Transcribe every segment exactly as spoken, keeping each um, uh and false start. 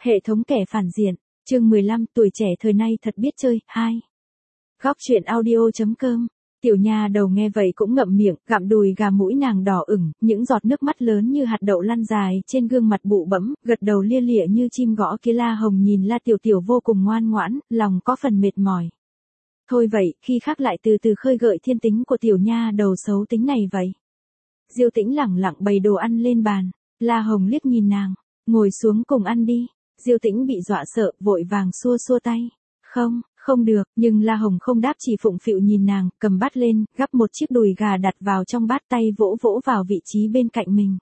Hệ thống kẻ phản diện, chương mười lăm, tuổi trẻ thời nay thật biết chơi, hai. Góc truyện audio.com, tiểu nha đầu nghe vậy cũng ngậm miệng, gặm đùi gà, mũi nàng đỏ ửng, những giọt nước mắt lớn như hạt đậu lăn dài trên gương mặt bụ bẫm, gật đầu lia lịa như chim gõ kia. La Hồng nhìn La Tiểu Tiểu vô cùng ngoan ngoãn, lòng có phần mệt mỏi. Thôi vậy, khi khác lại từ từ khơi gợi thiên tính của tiểu nha đầu xấu tính này vậy. Diêu Tĩnh lẳng lặng bày đồ ăn lên bàn, La Hồng liếc nhìn nàng, ngồi xuống cùng ăn đi. Diêu Tĩnh bị dọa sợ, vội vàng xua xua tay. Không, không được, nhưng La Hồng không đáp, chỉ phụng phịu nhìn nàng, cầm bát lên, gắp một chiếc đùi gà đặt vào trong bát, tay vỗ vỗ vào vị trí bên cạnh mình.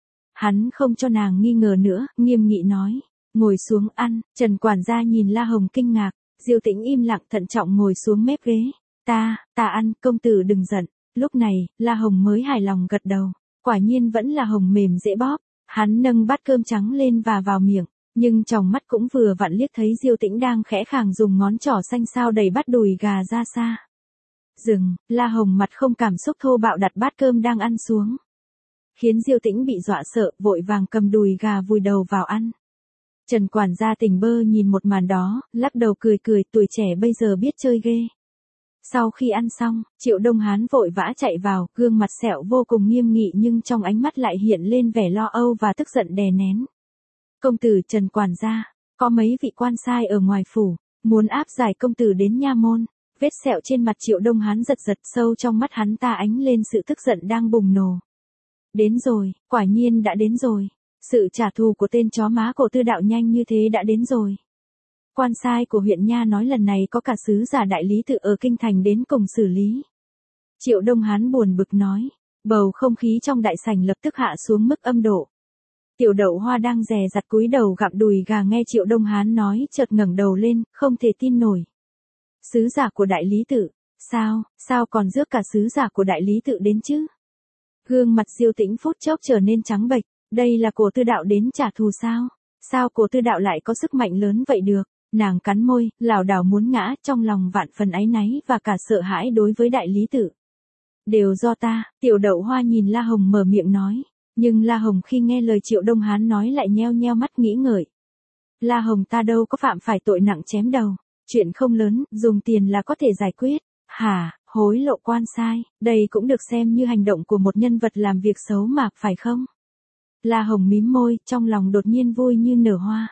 Hắn không cho nàng nghi ngờ nữa, nghiêm nghị nói, ngồi xuống ăn. Trần quản gia nhìn La Hồng kinh ngạc, Diêu Tĩnh im lặng thận trọng ngồi xuống mép ghế. Ta, ta ăn, công tử đừng giận. Lúc này, La Hồng mới hài lòng gật đầu, quả nhiên vẫn là hồng mềm dễ bóp. Hắn nâng bát cơm trắng lên và vào miệng. Nhưng tròng mắt cũng vừa vặn liếc thấy Diêu Tĩnh đang khẽ khàng dùng ngón trỏ xanh xao đẩy bát đùi gà ra xa. Dừng, La Hồng mặt không cảm xúc thô bạo đặt bát cơm đang ăn xuống. Khiến Diêu Tĩnh bị dọa sợ, vội vàng cầm đùi gà vùi đầu vào ăn. Trần quản gia tỉnh bơ nhìn một màn đó, lắc đầu cười cười, tuổi trẻ bây giờ biết chơi ghê. Sau khi ăn xong, Triệu Đông Hán vội vã chạy vào, gương mặt sẹo vô cùng nghiêm nghị nhưng trong ánh mắt lại hiện lên vẻ lo âu và tức giận đè nén. Công tử Trần quản gia, có mấy vị quan sai ở ngoài phủ, muốn áp giải công tử đến nha môn. Vết sẹo trên mặt Triệu Đông Hán giật giật, sâu trong mắt hắn ta ánh lên sự tức giận đang bùng nổ. Đến rồi, quả nhiên đã đến rồi. Sự trả thù của tên chó má cổ Tư Đạo nhanh như thế đã đến rồi. Quan sai của huyện nha nói lần này có cả sứ giả đại lý tự ở kinh thành đến cùng xử lý. Triệu Đông Hán buồn bực nói, bầu không khí trong đại sảnh lập tức hạ xuống mức âm độ. Tiểu Đậu Hoa đang dè dặt cúi đầu gặm đùi gà nghe Triệu Đông Hán nói, chợt ngẩng đầu lên, không thể tin nổi. Sứ giả của đại lý tự, sao, sao còn rước cả sứ giả của đại lý tự đến chứ? Gương mặt Diêu Tĩnh phút chốc trở nên trắng bệch, đây là cổ Tư Đạo đến trả thù sao? Sao cổ Tư Đạo lại có sức mạnh lớn vậy được? Nàng cắn môi, lảo đảo muốn ngã, trong lòng vạn phần áy náy và cả sợ hãi đối với đại lý tự. Đều do ta, Tiểu Đậu Hoa nhìn La Hồng mở miệng nói. Nhưng La Hồng khi nghe lời Triệu Đông Hán nói lại nheo nheo mắt nghĩ ngợi. La Hồng ta đâu có phạm phải tội nặng chém đầu. Chuyện không lớn, dùng tiền là có thể giải quyết. Hả, hối lộ quan sai, đây cũng được xem như hành động của một nhân vật làm việc xấu mà, phải không? La Hồng mím môi, trong lòng đột nhiên vui như nở hoa.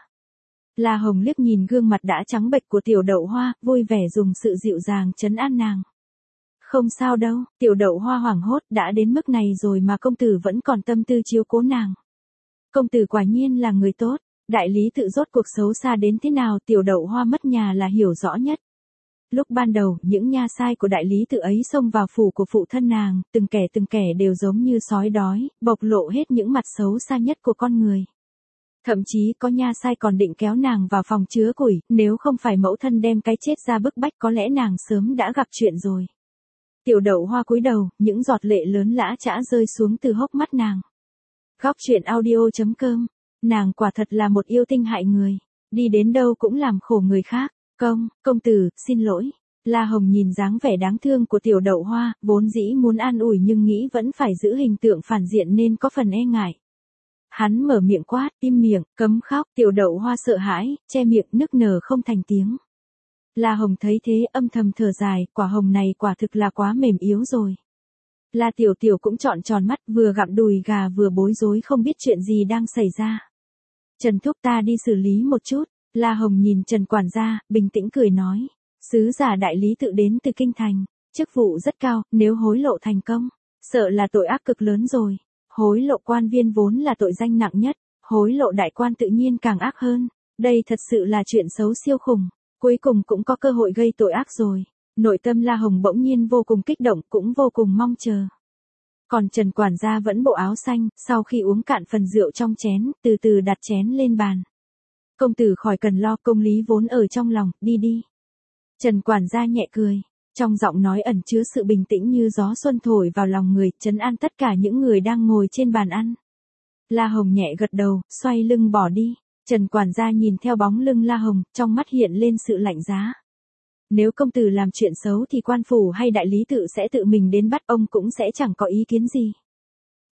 La Hồng liếc nhìn gương mặt đã trắng bệch của Tiểu Đậu Hoa, vui vẻ dùng sự dịu dàng trấn an nàng. Không sao đâu, Tiểu Đậu Hoa hoảng hốt, đã đến mức này rồi mà công tử vẫn còn tâm tư chiếu cố nàng. Công tử quả nhiên là người tốt, đại lý tự rốt cuộc xấu xa đến thế nào Tiểu Đậu Hoa mất nhà là hiểu rõ nhất. Lúc ban đầu, những nha sai của đại lý tự ấy xông vào phủ của phụ thân nàng, từng kẻ từng kẻ đều giống như sói đói, bộc lộ hết những mặt xấu xa nhất của con người. Thậm chí có nha sai còn định kéo nàng vào phòng chứa củi, nếu không phải mẫu thân đem cái chết ra bức bách có lẽ nàng sớm đã gặp chuyện rồi. Tiểu Đậu Hoa cúi đầu, những giọt lệ lớn lã chã rơi xuống từ hốc mắt nàng. Góc truyện audio.com, nàng quả thật là một yêu tinh hại người, đi đến đâu cũng làm khổ người khác. Công, công tử, xin lỗi. La Hồng nhìn dáng vẻ đáng thương của Tiểu Đậu Hoa, vốn dĩ muốn an ủi nhưng nghĩ vẫn phải giữ hình tượng phản diện nên có phần e ngại. Hắn mở miệng quát, im miệng, cấm khóc. Tiểu Đậu Hoa sợ hãi, che miệng nức nở không thành tiếng. La Hồng thấy thế âm thầm thở dài, quả hồng này quả thực là quá mềm yếu rồi. La Tiểu Tiểu cũng trọn tròn mắt, vừa gặm đùi gà vừa bối rối không biết chuyện gì đang xảy ra. Trần thúc ta đi xử lý một chút. La Hồng nhìn Trần quản gia, bình tĩnh cười nói. Sứ giả đại lý tự đến từ kinh thành, chức vụ rất cao, nếu hối lộ thành công, sợ là tội ác cực lớn rồi. Hối lộ quan viên vốn là tội danh nặng nhất, hối lộ đại quan tự nhiên càng ác hơn. Đây thật sự là chuyện xấu siêu khủng. Cuối cùng cũng có cơ hội gây tội ác rồi. Nội tâm La Hồng bỗng nhiên vô cùng kích động, cũng vô cùng mong chờ. Còn Trần quản gia vẫn bộ áo xanh, sau khi uống cạn phần rượu trong chén, từ từ đặt chén lên bàn. Công tử khỏi cần lo, công lý vốn ở trong lòng, đi đi. Trần quản gia nhẹ cười, trong giọng nói ẩn chứa sự bình tĩnh như gió xuân thổi vào lòng người, trấn an tất cả những người đang ngồi trên bàn ăn. La Hồng nhẹ gật đầu, xoay lưng bỏ đi. Trần quản gia nhìn theo bóng lưng La Hồng, trong mắt hiện lên sự lạnh giá. Nếu công tử làm chuyện xấu thì quan phủ hay đại lý tự sẽ tự mình đến bắt, ông cũng sẽ chẳng có ý kiến gì.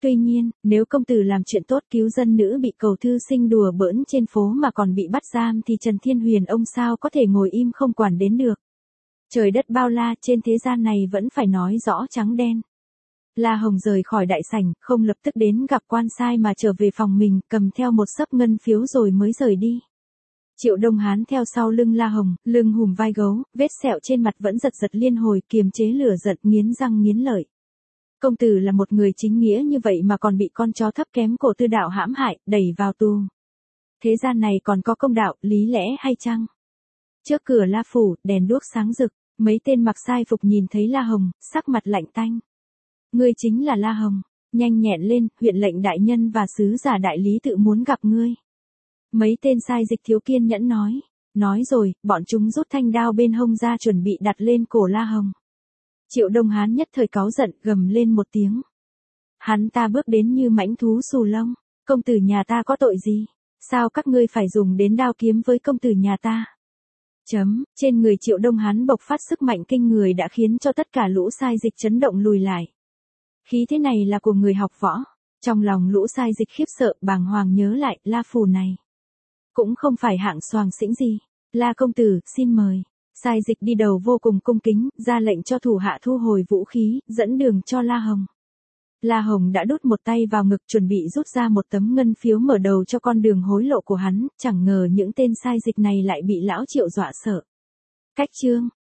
Tuy nhiên, nếu công tử làm chuyện tốt cứu dân nữ bị cầu thư sinh đùa bỡn trên phố mà còn bị bắt giam thì Trần Thiên Huyền ông sao có thể ngồi im không quản đến được. Trời đất bao la, trên thế gian này vẫn phải nói rõ trắng đen. La Hồng rời khỏi đại sảnh, không lập tức đến gặp quan sai mà trở về phòng mình, cầm theo một xấp ngân phiếu rồi mới rời đi. Triệu Đông Hán theo sau lưng La Hồng, lưng hùm vai gấu, vết sẹo trên mặt vẫn giật giật liên hồi, kiềm chế lửa giận, nghiến răng nghiến lợi. Công tử là một người chính nghĩa như vậy mà còn bị con chó thấp kém cổ Tư Đạo hãm hại, đẩy vào tù. Thế gian này còn có công đạo, lý lẽ hay chăng? Trước cửa La Phủ, đèn đuốc sáng rực, mấy tên mặc sai phục nhìn thấy La Hồng, sắc mặt lạnh tanh. Ngươi chính là La Hồng, nhanh nhẹn lên, huyện lệnh đại nhân và sứ giả đại lý tự muốn gặp ngươi. Mấy tên sai dịch thiếu kiên nhẫn nói. Nói rồi, bọn chúng rút thanh đao bên hông ra chuẩn bị đặt lên cổ La Hồng. Triệu Đông Hán nhất thời cáu giận, gầm lên một tiếng. Hắn ta bước đến như mãnh thú xù lông. Công tử nhà ta có tội gì? Sao các ngươi phải dùng đến đao kiếm với công tử nhà ta? Chấm, trên người Triệu Đông Hán bộc phát sức mạnh kinh người đã khiến cho tất cả lũ sai dịch chấn động lùi lại. Khí thế này là của người học võ. Trong lòng lũ sai dịch khiếp sợ, bàng hoàng nhớ lại, La Phủ này cũng không phải hạng soàng xĩnh gì. La công tử, xin mời. Sai dịch đi đầu vô cùng cung kính, ra lệnh cho thủ hạ thu hồi vũ khí, dẫn đường cho La Hồng. La Hồng đã đút một tay vào ngực chuẩn bị rút ra một tấm ngân phiếu mở đầu cho con đường hối lộ của hắn, chẳng ngờ những tên sai dịch này lại bị lão Triệu dọa sợ. Cách chương